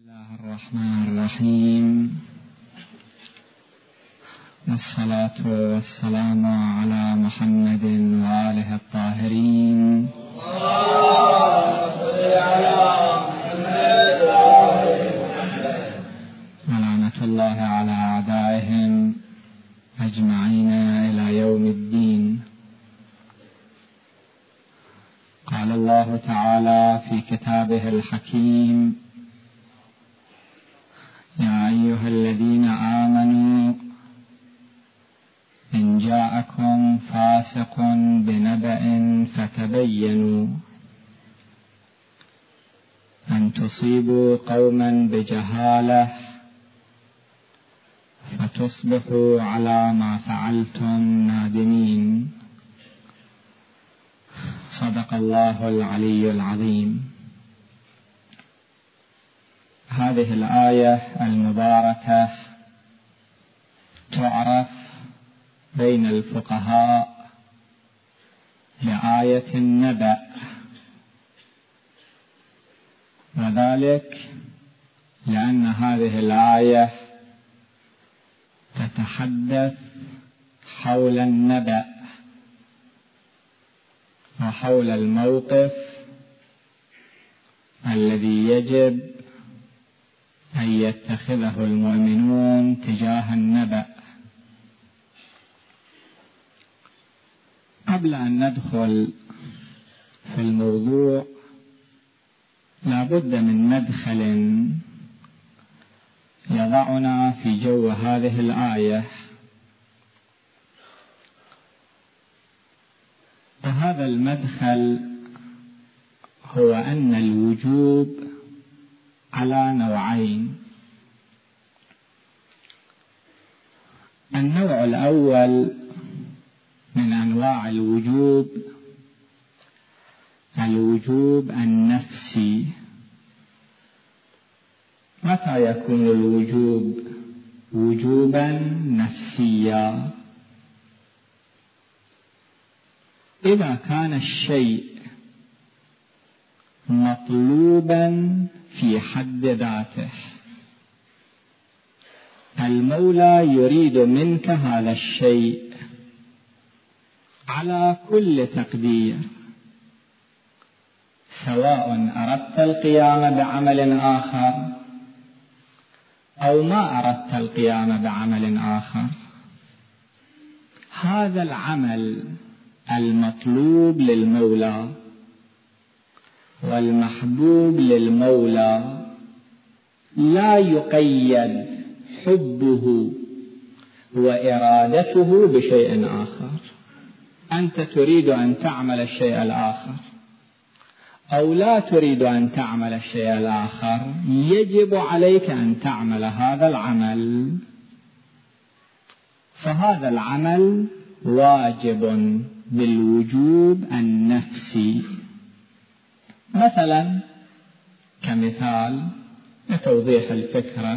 الله الرحمن الرحيم، والصلاة والسلام على محمد وآله الطاهرين. ولعنة الله على أعدائهم أجمعين إلى يوم الدين. قال الله تعالى في كتابه الحكيم: يا أيها الذين آمنوا إن جاءكم فاسق بنبأ فتبينوا أن تصيبوا قوما بجهالة فتصبحوا على ما فعلتم نادمين. صدق الله العلي العظيم. هذه الآية المباركة تعرف بين الفقهاء بآية النبأ، وذلك لأن هذه الآية تتحدث حول النبأ وحول الموقف الذي يجب أن يتخذه المؤمنون تجاه النبأ. قبل أن ندخل في الموضوع لا بد من مدخل يضعنا في جو هذه الآية، وهذا المدخل هو أن الوجوب على نوعين. النوع الأول من أنواع الوجوب الوجوب النفسي. متى يكون الوجوب وجوبا نفسيا؟ إذا كان الشيء مطلوبا في حد ذاته، المولى يريد منك هذا الشيء على كل تقدير، سواء أردت القيام بعمل آخر أو ما أردت القيام بعمل آخر. هذا العمل المطلوب للمولى والمحبوب للمولى لا يقيد حبه وإرادته بشيء آخر. أنت تريد أن تعمل الشيء الآخر أو لا تريد أن تعمل الشيء الآخر، يجب عليك أن تعمل هذا العمل، فهذا العمل واجب بالوجوب النفسي. مثلا كمثال لتوضيح الفكرة،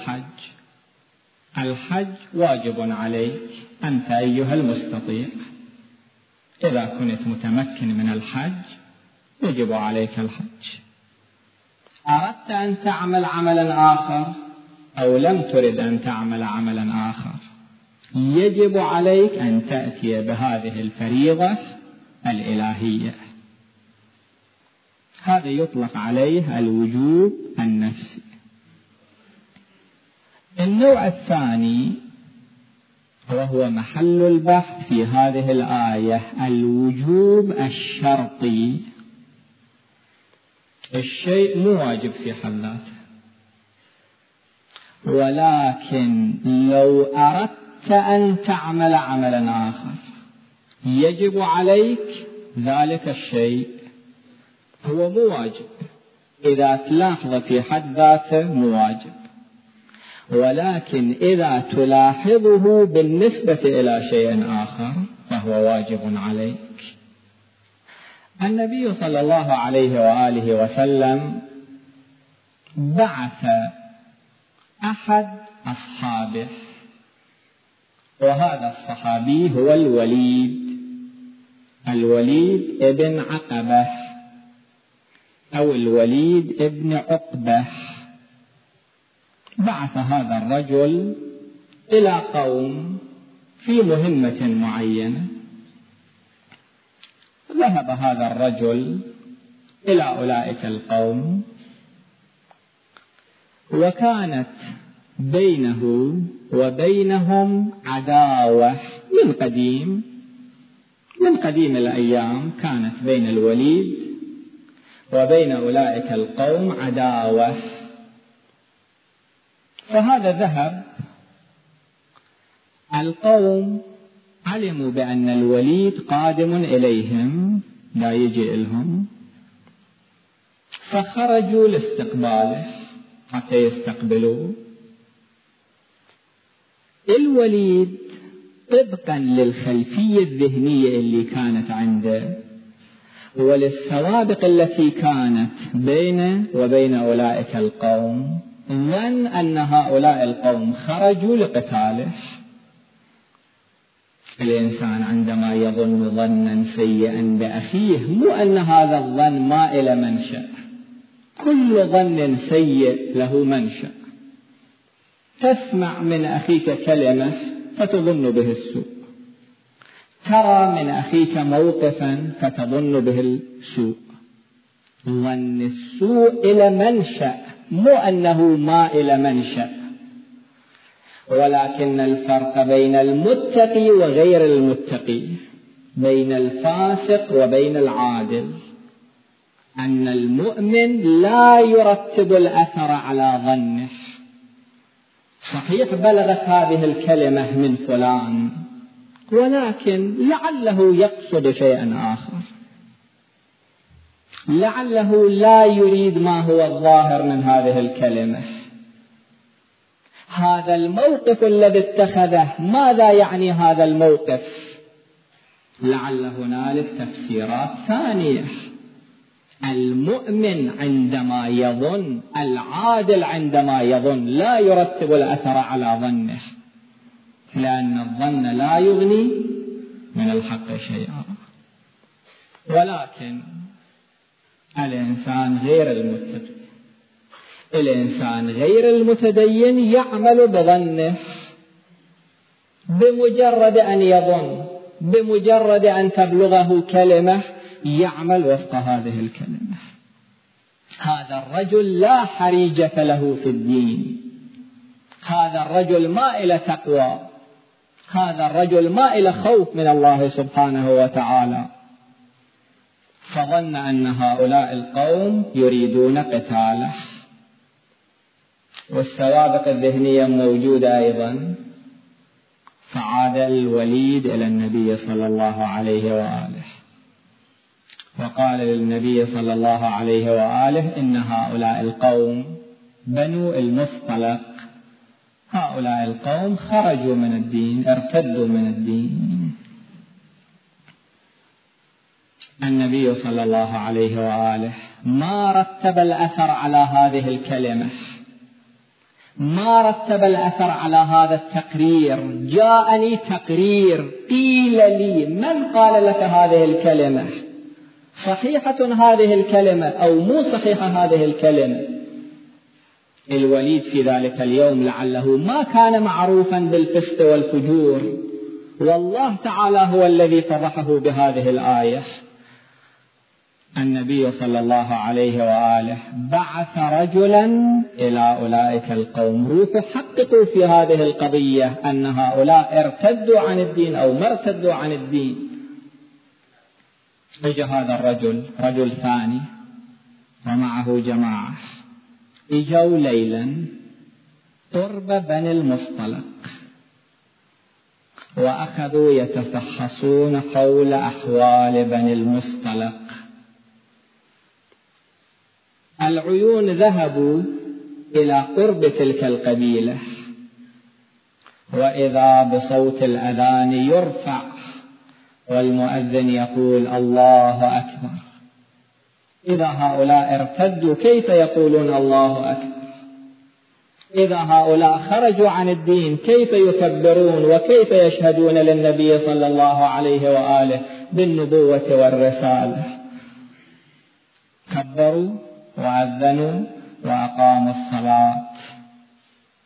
الحج واجب عليك أنت أيها المستطيع. إذا كنت متمكن من الحج يجب عليك الحج. أردت أن تعمل عملا آخر أو لم ترد أن تعمل عملا آخر، يجب عليك أن تأتي بهذه الفريضة الإلهية. هذا يطلق عليه الوجوب النفسي. النوع الثاني وهو محل البحث في هذه الآية الوجوب الشرطي. الشيء مو واجب في حد ذاته، ولكن لو أردت أن تعمل عملا آخر يجب عليك ذلك الشيء. هو مو واجب، إذا تلاحظ في حد ذاته مو واجب، ولكن إذا تلاحظه بالنسبة إلى شيء آخر فهو واجب عليك. النبي صلى الله عليه وآله وسلم بعث أحد أصحابه، وهذا الصحابي هو الوليد ابن عقبة أو الوليد ابن عقبة بعث هذا الرجل إلى قوم في مهمة معينة. ذهب هذا الرجل إلى أولئك القوم، وكانت بينه وبينهم عداوة من قديم الأيام. كانت بين الوليد وبين أولئك القوم عداوة. فهذا ذهب، القوم علموا بأن الوليد قادم إليهم، لا يجي لهم، فخرجوا لاستقباله حتى يستقبلوه. الوليد طبقا للخلفية الذهنية اللي كانت عنده وللسوابق التي كانت بينه وبين أولئك القوم، ظن أن هؤلاء القوم خرجوا لقتاله. الإنسان عندما يظن ظنا سيئا بأخيه، مو أن هذا الظن ما إلى منشأ، كل ظن سيء له منشأ. تسمع من أخيك كلمة فتظن به السوء، ترى من أخيك موقفا فتظن به السوء. ظن السوء إلى منشأ، مو أنه ما إلى منشأ. ولكن الفرق بين المتقي وغير المتقي، بين الفاسق وبين العادل، أن المؤمن لا يرتب الأثر على ظنه. صحيح بلغت هذه الكلمة من فلان، ولكن لعله يقصد شيئا آخر، لعله لا يريد ما هو الظاهر من هذه الكلمة. هذا الموقف الذي اتخذه، ماذا يعني هذا الموقف؟ لعل هنالك تفسيرات ثانية. المؤمن عندما يظن، العادل عندما يظن، لا يرتب الأثر على ظنه، لأن الظن لا يغني من الحق شيئا. ولكن الإنسان غير المتقي، الإنسان غير المتدين يعمل بظنه، بمجرد أن يظن، بمجرد أن تبلغه كلمة يعمل وفق هذه الكلمة. هذا الرجل لا حريجة له في الدين، هذا الرجل ما إلى تقوى، هذا الرجل ما إلى خوف من الله سبحانه وتعالى. فظن أن هؤلاء القوم يريدون قتاله. والسوابق الذهنية موجودة أيضا. فعاد الوليد إلى النبي صلى الله عليه وآله وقال للنبي صلى الله عليه وآله: إن هؤلاء القوم بنو المصطلق، هؤلاء القوم خرجوا من الدين، ارتدوا من الدين. النبي صلى الله عليه وآله ما رتب الأثر على هذه الكلمة، ما رتب الأثر على هذا التقرير. جاءني تقرير، قيل لي، من قال لك هذه الكلمة؟ صحيحة هذه الكلمة أو مو صحيحة هذه الكلمة؟ الوليد في ذلك اليوم لعله ما كان معروفا بالفسق والفجور، والله تعالى هو الذي فضحه بهذه الآية. النبي صلى الله عليه وآله بعث رجلا إلى أولئك القوم: روحوا حققوا في هذه القضية أن هؤلاء ارتدوا عن الدين أو ما ارتدوا عن الدين. اجى هذا الرجل، رجل ثاني، ومعه جماعة، اجوا ليلا قرب بني المصطلق، وأخذوا يتفحصون حول أحوال بني المصطلق. العيون ذهبوا إلى قرب تلك القبيلة، وإذا بصوت الأذان يرفع والمؤذن يقول: الله أكبر. إذا هؤلاء ارتدوا كيف يقولون الله أكبر؟ إذا هؤلاء خرجوا عن الدين كيف يكبرون وكيف يشهدون للنبي صلى الله عليه وآله بالنبوة والرسالة؟ كبروا وأذنوا وأقاموا الصلاة.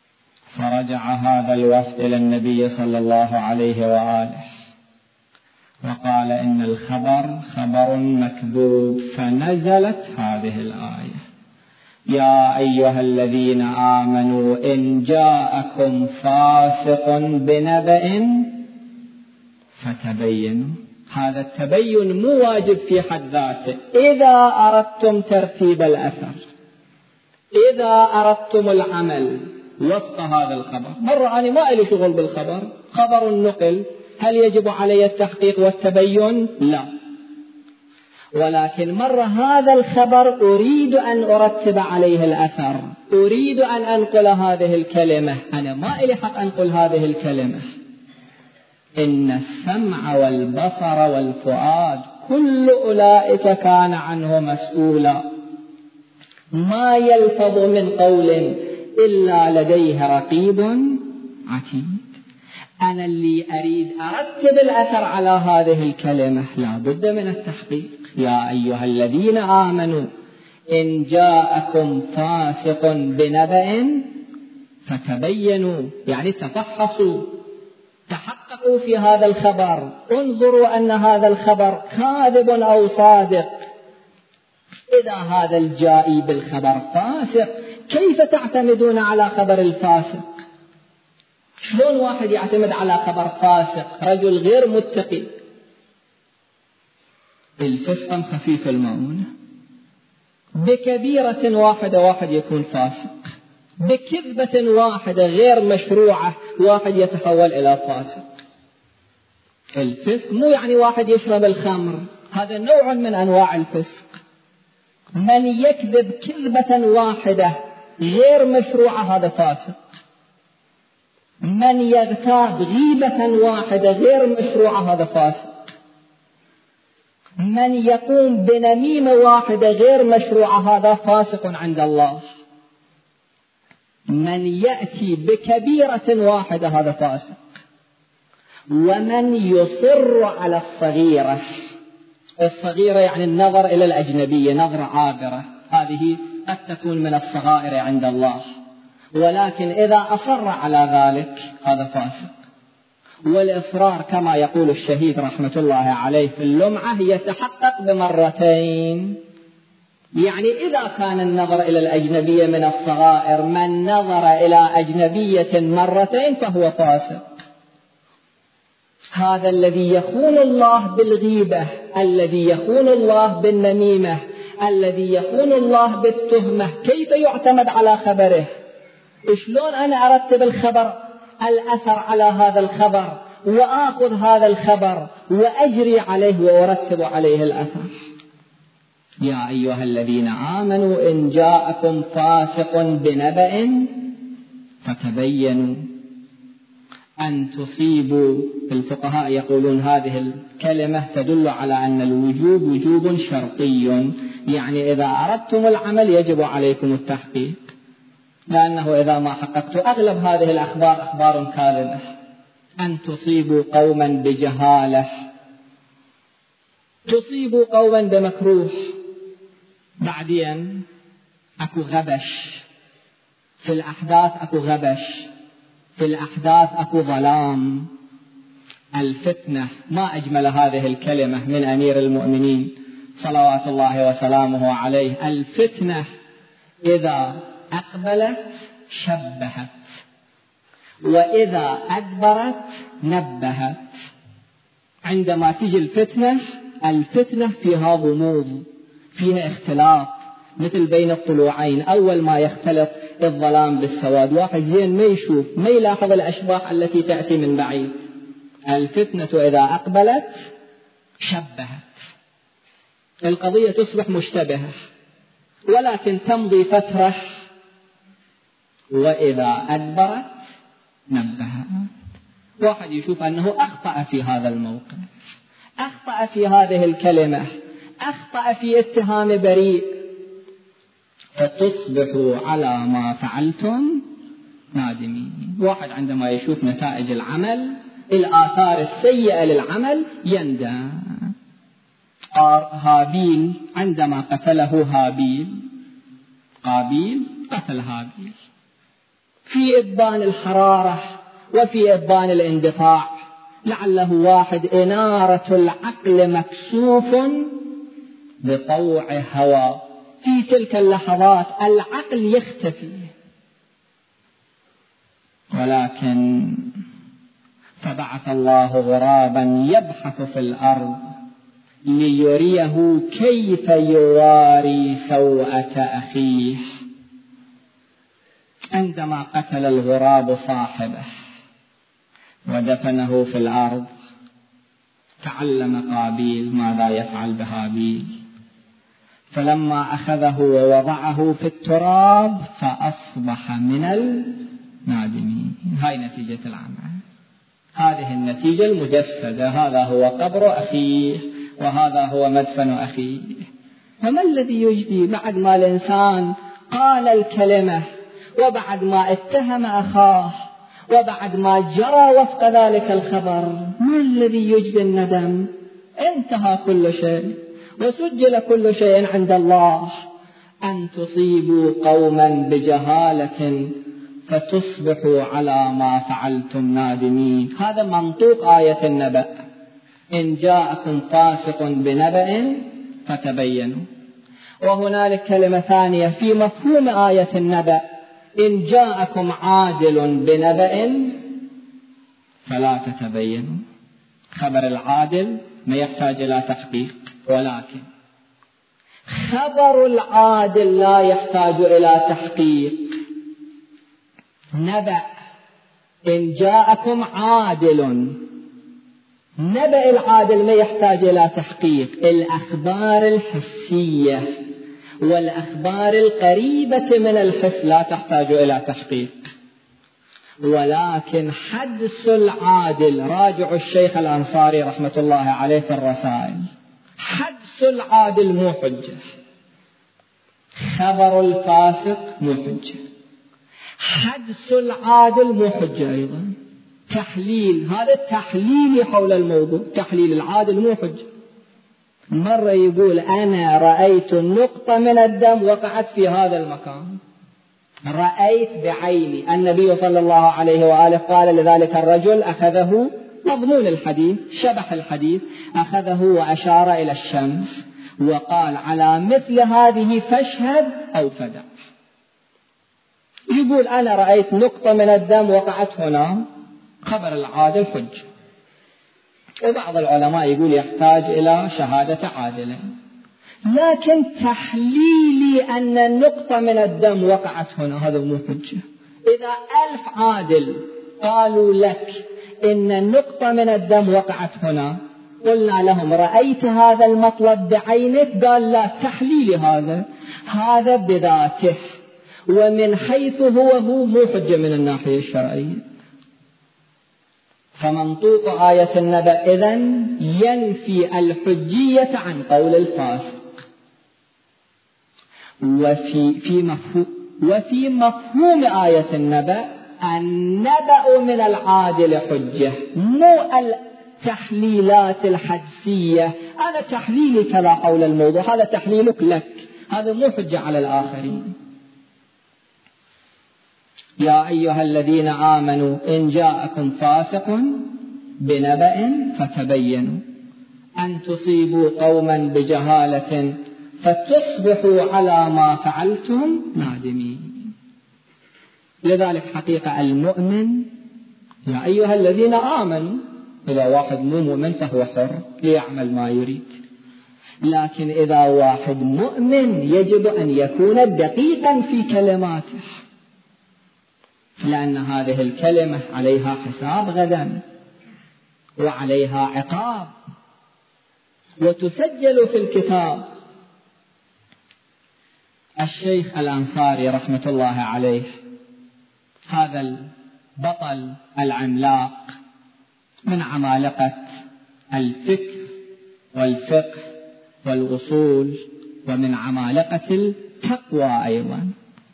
فرجع هذا الوفد إلى النبي صلى الله عليه وآله وقال إن الخبر خبر مكذوب، فنزلت هذه الآية: يا أيها الذين آمنوا إن جاءكم فاسق بنبأ فتبينوا. هذا التبين مو واجب في حد ذاته إذا أردتم ترتيب الأثر، إذا أردتم العمل وفق هذا الخبر. مرة أنا ما لي شغل بالخبر، خبر النقل، هل يجب علي التحقيق والتبين؟ لا. ولكن مرة هذا الخبر أريد أن أرتب عليه الأثر، أريد أن أنقل هذه الكلمة، أنا ما لي حق أنقل هذه الكلمة. إن السمع والبصر والفؤاد كل أولئك كان عنه مسؤولا، ما يلفظ من قول إلا لديه رقيب عتيد. أنا اللي أريد أرتب الأثر على هذه الكلمة لا بد من التحقيق. يا أيها الذين آمنوا إن جاءكم فاسق بنبأ فتبينوا، يعني تفحصوا، تحققوا في هذا الخبر، انظروا أن هذا الخبر كاذب أو صادق. إذا هذا الجائي بالخبر فاسق، كيف تعتمدون على خبر الفاسق؟ شلون واحد يعتمد على خبر فاسق؟ رجل غير متقي. الفسق خفيف المؤونة، بكبيرة واحدة واحد يكون فاسق، بكذبة واحدة غير مشروعة واحد يتحول إلى فاسق. الفسق مو يعني واحد يشرب الخمر، هذا نوع من أنواع الفسق. من يكذب كذبة واحدة غير مشروعة هذا فاسق. من يغتاب غيبة واحدة غير مشروعة هذا فاسق. من يقوم بنميمة واحدة غير مشروعة هذا فاسق عند الله. من يأتي بكبيرة واحدة هذا فاسق. ومن يصر على الصغيرة، الصغيرة يعني النظر إلى الأجنبية، نظرة عابرة، هذه قد تكون من الصغائر عند الله، ولكن إذا أصر على ذلك هذا فاسق. والإصرار كما يقول الشهيد رحمة الله عليه في اللمعة يتحقق بمرتين. يعني إذا كان النظر إلى الأجنبية من الصغائر، من نظر إلى أجنبية مرتين فهو فاسق. هذا الذي يخون الله بالغيبة، الذي يخون الله بالنميمة، الذي يخون الله بالتهمة، كيف يعتمد على خبره؟ شلون أنا أرتب الخبر الأثر على هذا الخبر وآخذ هذا الخبر وأجري عليه وأرتب عليه الأثر؟ يا أيها الذين آمنوا إن جاءكم فاسق بنبأ فتبينوا أن تصيبوا. الفقهاء يقولون هذه الكلمة تدل على أن الوجوب وجوب شرطي، يعني إذا أردتم العمل يجب عليكم التحقيق، لأنه إذا ما حققتوا أغلب هذه الأخبار أخبار كاذبة. أن تصيبوا قوما بجهالة، تصيبوا قوما بمكروه، بعدين أكو غبش في الأحداث، أكو غبش في الأحداث، أكو ظلام. الفتنة، ما أجمل هذه الكلمة من أمير المؤمنين صلوات الله وسلامه عليه. الفتنة إذا أقبلت شبهت، وإذا أدبرت نبهت. عندما تجي الفتنة فيها غموض، فيها اختلاط، مثل بين الطلوعين، أول ما يختلط الظلام بالسواد، واحد زين ما يشوف، ما يلاحظ الأشباح التي تأتي من بعيد. الفتنة إذا أقبلت شبهت، القضية تصبح مشتبهة، ولكن تمضي فترة، وإذا أدبرت نبهت. واحد يشوف أنه أخطأ في هذا الموقف، أخطأ في هذه الكلمة، أخطأ في اتهام بريء، فتصبحوا على ما فعلتم نادمين. واحد عندما يشوف نتائج العمل، الآثار السيئة للعمل، يندم. هابيل عندما قتله هابيل، قابيل قتل هابيل، في إبان الحرارة وفي إبان الاندفاع. لعله واحد إنارة العقل مكسوف بطوع هوى، في تلك اللحظات العقل يختفي. ولكن فبعث الله غرابا يبحث في الأرض ليريه كيف يواري سوءة أخيه. عندما قتل الغراب صاحبه ودفنه في الأرض، تعلم قابيل ماذا يفعل بهابيل، فلما أخذه ووضعه في التراب فأصبح من النادمين. هاي نتيجة العمل، هذه النتيجة المجسدة. هذا هو قبر أخيه وهذا هو مدفن أخيه. وما الذي يجدي بعد ما الإنسان قال الكلمة وبعد ما اتهم أخاه وبعد ما جرى وفق ذلك الخبر، ما الذي يجدي الندم؟ انتهى كل شيء وسجل كل شيء عند الله. أن تصيبوا قوما بجهالة فتصبحوا على ما فعلتم نادمين. هذا منطوق آية النبأ: إن جاءكم فاسق بنبأ فتبينوا. وهنالك كلمة ثانية في مفهوم آية النبأ: إن جاءكم عادل بنبأ فلا تتبينوا. خبر العادل ما يحتاج إلى تحقيق، ولكن خبر العادل لا يحتاج إلى تحقيق. نبأ إن جاءكم عادل، نبأ العادل ما يحتاج إلى تحقيق. الأخبار الحسية والأخبار القريبة من الحس لا تحتاج إلى تحقيق. ولكن حدث العادل، راجع الشيخ الأنصاري رحمة الله عليه في الرسائل، حدث العادل مو حجة، خبر الفاسق مو حجة. حدث العادل مو حجة أيضا، تحليل، هذا التحليل حول الموضوع، تحليل العادل مو حجة. مرة يقول أنا رأيت نقطة من الدم وقعت في هذا المكان، رأيت بعيني. النبي صلى الله عليه وآله قال لذلك الرجل، أخذه، مضمون الحديث شبح الحديث، أخذه وأشار إلى الشمس وقال على مثل هذه فاشهد أو فدع. يقول أنا رأيت نقطة من الدم وقعت هنا، خبر العادل حجة. وبعض العلماء يقول يحتاج إلى شهادة عادلة. لكن تحليلي أن النقطة من الدم وقعت هنا هذا مو حجة. إذا 1000 عادل قالوا لك إن النقطة من الدم وقعت هنا، قلنا لهم رأيت هذا المطلب بعينك؟ قال لا، تحليلي هذا بذاته ومن حيث هو مو حجة من الناحية الشرعية. فمنطوق آية النبأ إذن ينفي الحجية عن قول الفاسق. وفي مفهوم آية النبأ النبأ من العادل حجة، مو التحليلات الحدسية. أنا تحليلي كذا حول الموضوع، هذا تحليلك لك، هذا مو حجة على الآخرين. يا أيها الذين آمنوا إن جاءكم فاسق بنبأ فتبينوا أن تصيبوا قوما بجهالة فتصبحوا على ما فعلتم نادمين. لذلك حقيقة المؤمن، يا أيها الذين آمنوا، إذا واحد مو مؤمن فهو حر ليعمل ما يريد. لكن إذا واحد مؤمن يجب أن يكون دقيقا في كلماته، لأن هذه الكلمة عليها حساب غدا وعليها عقاب وتسجل في الكتاب. الشيخ الأنصاري رحمة الله عليه، هذا البطل العملاق من عمالقة الفكر والفقه والوصول ومن عمالقة التقوى أيضا،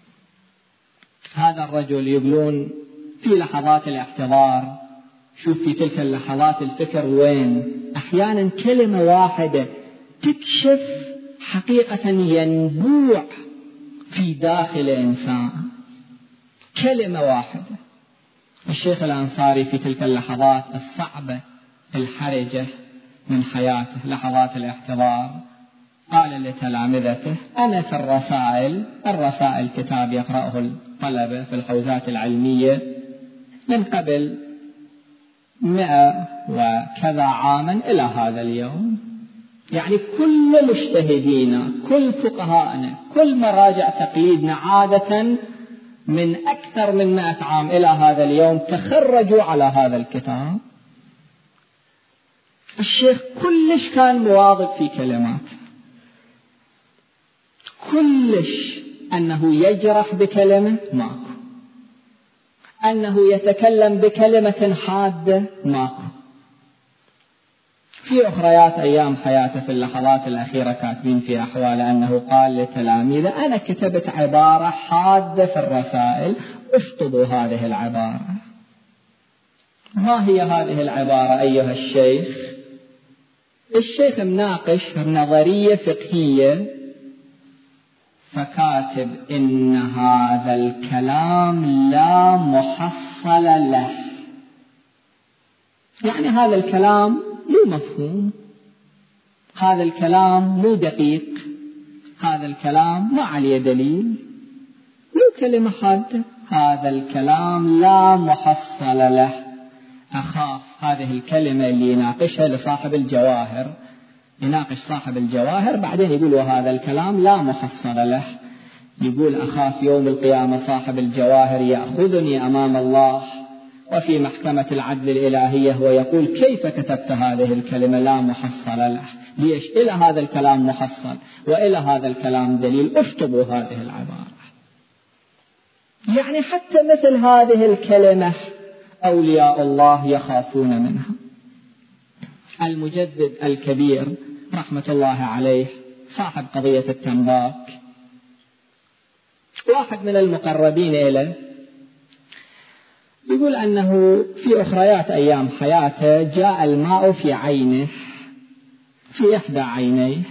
هذا الرجل يقولون في لحظات الاحتضار، شوف في تلك اللحظات الفكر وين، أحيانا كلمة واحدة تكشف حقيقة ينبوع في داخل إنسان، كلمة واحدة. الشيخ الأنصاري في تلك اللحظات الصعبة الحرجة من حياته، لحظات الاحتضار، قال لتلامذته: أنا في الرسائل كتاب يقرأه الطلبة في الحوزات العلمية من قبل 100 وكذا عاما إلى هذا اليوم، يعني كل مجتهدينا، كل فقهاءنا، كل مراجع تقليدنا عادة من أكثر من 100 عام إلى هذا اليوم تخرجوا على هذا الكتاب. الشيخ كلش كان مواظب في كلماته، كلش أنه يجرح بكلمة ماكو، أنه يتكلم بكلمة حادة ماكو. في أخريات أيام حياته في اللحظات الأخيرة كاتبين في أحواله أنه قال لتلاميذه: أنا كتبت عبارة حادة في الرسائل، اشطبوا هذه العبارة. ما هي هذه العبارة أيها الشيخ؟ الشيخ مناقش نظرية فقهية، فكاتب: إن هذا الكلام لا محصل له، يعني هذا الكلام مو مفهوم، هذا الكلام مو دقيق، هذا الكلام ما عليه دليل، مو كلمة حادة، هذا الكلام لا محصل له. أخاف هذه الكلمة اللي يناقشها لصاحب الجواهر، يناقش صاحب الجواهر بعدين يقول وهذا الكلام لا محصل له، يقول أخاف يوم القيامة صاحب الجواهر يأخذني أمام الله وفي محكمة العدل الإلهية ويقول: كيف كتبت هذه الكلمة لا محصل له؟ ليش؟ إلى هذا الكلام محصل وإلى هذا الكلام دليل، اشطبوا هذه العبارة. يعني حتى مثل هذه الكلمة أولياء الله يخافون منها. المجدد الكبير رحمة الله عليه صاحب قضية التنباك، واحد من المقربين إليه يقول أنه في أخريات أيام حياته جاء الماء في عينه، في إحدى عينيه،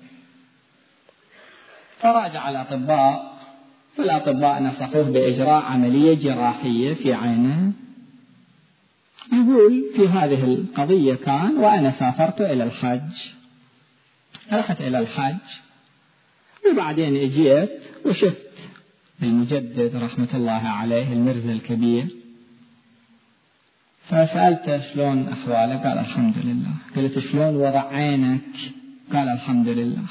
فراجع الأطباء، فالأطباء نصحوه بإجراء عملية جراحية في عينه. يقول في هذه القضية كان وأنا سافرت إلى الحج، رحت إلى الحج وبعدين اجيت وشفت المجدد رحمة الله عليه المرزا الكبير، فسألته: شلون أحوالك؟ قال: الحمد لله. قلت: شلون وضع عينك؟ قال: الحمد لله.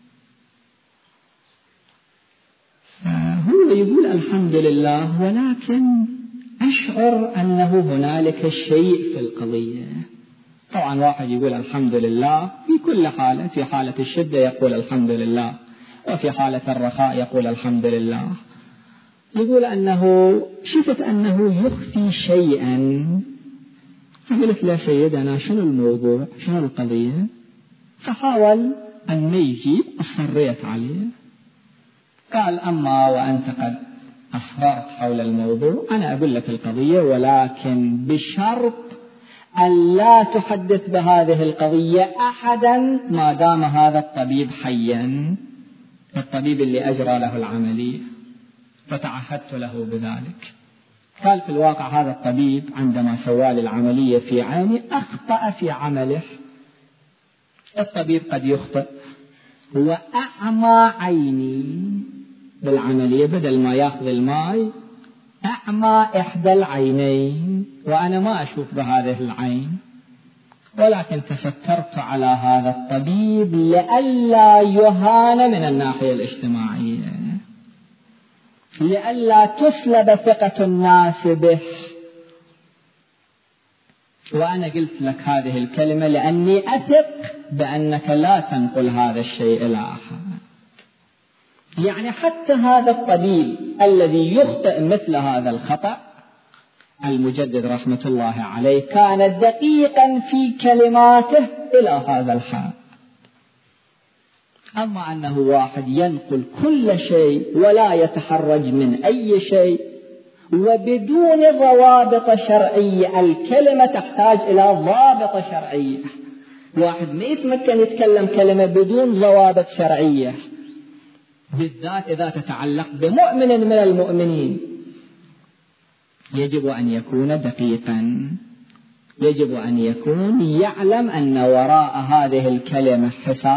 فهو يقول الحمد لله، ولكن أشعر أنه هنالك شيء في القضية. طبعا واحد يقول الحمد لله في كل حالة، في حالة الشدة يقول الحمد لله، وفي حالة الرخاء يقول الحمد لله. يقول أنه شفت أنه يخفي شيئا، فقلت له: سيدنا شنو الموضوع؟ شنو القضية؟ فحاول أن يجيب، أصريت عليه. قال: أما وأنت قد أصررت حول الموضوع، أنا أقول لك القضية، ولكن بشرط أن لا تحدث بهذه القضية أحدا ما دام هذا الطبيب حيا، الطبيب اللي أجرى له العملية. فتعهدت له بذلك. قال: في الواقع هذا الطبيب عندما سوى لي العملية في عيني أخطأ في عمله. الطبيب قد يخطئ، وأعمى عيني بالعملية، بدل ما يأخذ الماء أعمى إحدى العينين، وأنا ما أشوف بهذه العين، ولكن تسترت على هذا الطبيب لئلا يهان من الناحية الاجتماعية، لئلا تسلب ثقة الناس به. وأنا قلت لك هذه الكلمة لأني أثق بأنك لا تنقل هذا الشيء إلى أحد. يعني حتى هذا الطبيب الذي يخطئ مثل هذا الخطأ، المجدد رحمة الله عليه كان دقيقا في كلماته إلى هذا الحد. أما أنه واحد ينقل كل شيء ولا يتحرج من أي شيء وبدون ضوابط شرعية، الكلمة تحتاج إلى ضابط شرعية. واحد ما يتمكن يتكلم كلمة بدون ضوابط شرعية، بالذات إذا تتعلق بمؤمن من المؤمنين. يجب أن يكون دقيقا، يجب أن يكون يعلم أن وراء هذه الكلمة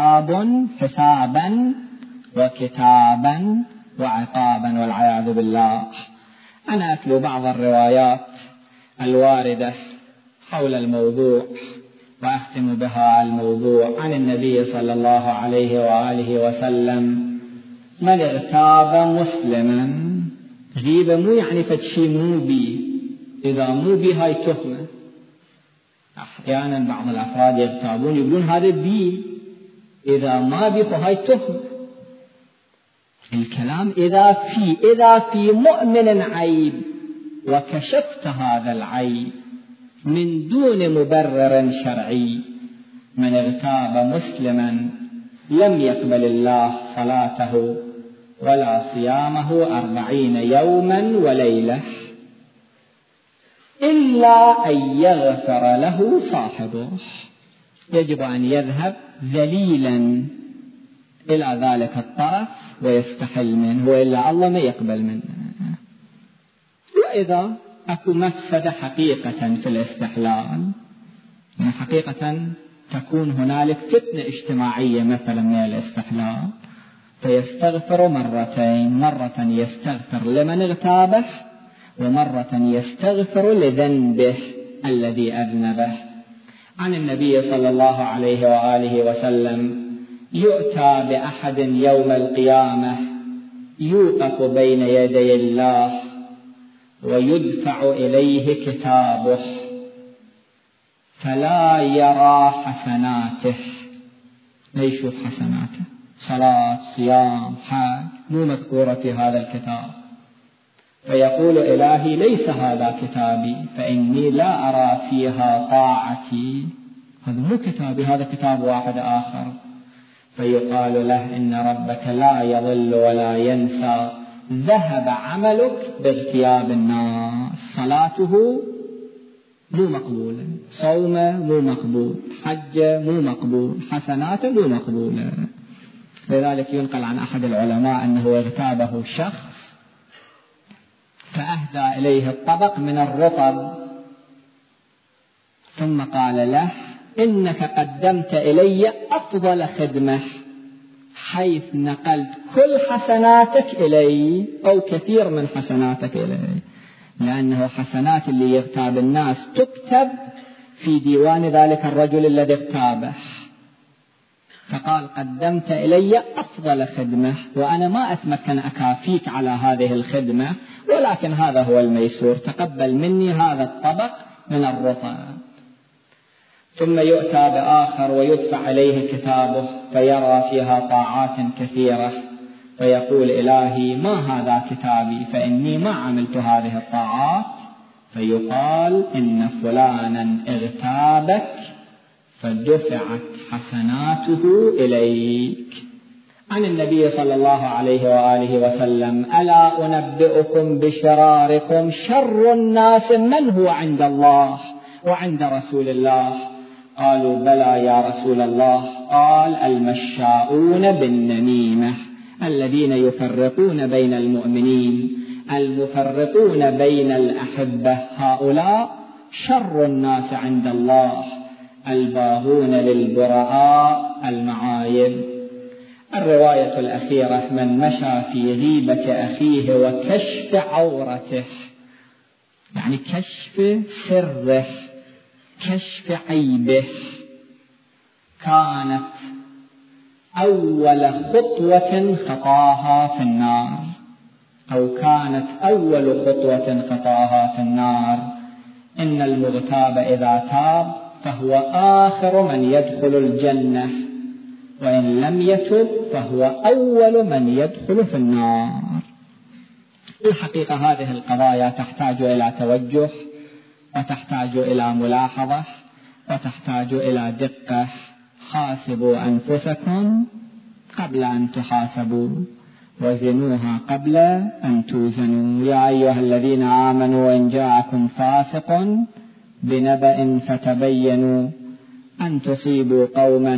حسابا وكتابا وعقابا والعياذ بالله. أنا أتلو بعض الروايات الواردة حول الموضوع وأختم بها الموضوع عن النبي صلى الله عليه وآله وسلم: من اغتاب مسلما، غيبة مو يعني فتشي مو بي، إذا مو بي هاي تهمة. أحيانا بعض الأفراد يغتابون يقولون هذا بي، إذا ما بي فهاي تهمة. الكلام إذا في مؤمن عيب وكشفت هذا العيب من دون مبرر شرعي، من اغتاب مسلما لم يقبل الله صلاته ولا صيامه 40 يوما وليلة إلا أن يغفر له صاحبه. يجب أن يذهب ذليلا إلى ذلك الطرف ويستحل منه، وإلا الله ما يقبل منه. وإذا أكو مفسدة حقيقة في الاستحلال، يعني حقيقة تكون هنالك فتنة اجتماعية مثلا من الاستحلال، فيستغفر مرتين، مرة يستغفر لمن اغتابه، ومرة يستغفر لذنبه الذي أذنبه. عن النبي صلى الله عليه وآله وسلم: يؤتى بأحد يوم القيامة يوقف بين يدي الله ويدفع إليه كتابه فلا يرى حسناته، لا يشوف حسناته، صلاة صيام حج مو مذكورة في هذا الكتاب، فيقول: إلهي ليس هذا كتابي فإني لا أرى فيها طاعتي، هذا مو كتابي، هذا كتاب واحد آخر. فيقال له: إن ربك لا يضل ولا ينسى، ذهب عملك باغتياب الناس، صلاته مو مقبولة، صومه مو مقبول، حجه مو مقبول، حسناته مو مقبولة. لذلك ينقل عن أحد العلماء أنه اغتابه شخص فأهدى إليه الطبق من الرطب، ثم قال له: إنك قدمت إلي أفضل خدمة، حيث نقلت كل حسناتك إلي أو كثير من حسناتك إلي، لأنه حسنات اللي يغتاب الناس تكتب في ديوان ذلك الرجل الذي اغتابه. فقال: قدمت إلي أفضل خدمة، وأنا ما أتمكن أكافيك على هذه الخدمة، ولكن هذا هو الميسور، تقبل مني هذا الطبق من الرطب. ثم يؤتى بآخر ويدفع إليه كتابه فيرى فيها طاعات كثيرة، فيقول: إلهي ما هذا كتابي فإني ما عملت هذه الطاعات، فيقال: إن فلانا اغتابك فدفعت حسناته إليك. عن النبي صلى الله عليه وآله وسلم: ألا أنبئكم بشراركم؟ شر الناس من هو عند الله وعند رسول الله؟ قالوا: بلى يا رسول الله. قال: المشاؤون بالنميمة، الذين يفرقون بين المؤمنين، المفرقون بين الأحبة، هؤلاء شر الناس عند الله، الباغون للبراء المعايب. الرواية الأخيرة: من مشى في غيبة أخيه وكشف عورته، يعني كشف سره، كشف عيبه، كانت أول خطوة خطاها في النار، أو كانت أول خطوة خطاها في النار. إن المغتاب إذا تاب فهو آخر من يدخل الجنة، وإن لم يتب فهو أول من يدخل في النار. الحقيقة هذه القضايا تحتاج إلى توجه، وتحتاج إلى ملاحظة، وتحتاج إلى دقة. حاسبوا أنفسكم قبل أن تحاسبوا، وزنوها قبل أن توزنوا. يا أيها الذين آمنوا إن جاءكم فاسق بنبأ فتبينوا أن تصيبوا قوما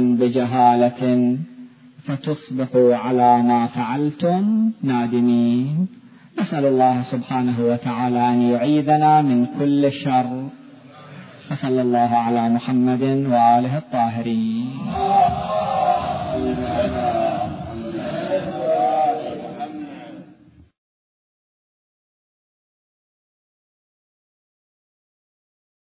بجهالة فتصبحوا على ما فعلتم نادمين. نسأل الله سبحانه وتعالى أن يعيذنا من كل شر. وصلى الله على محمد وآله الطاهرين.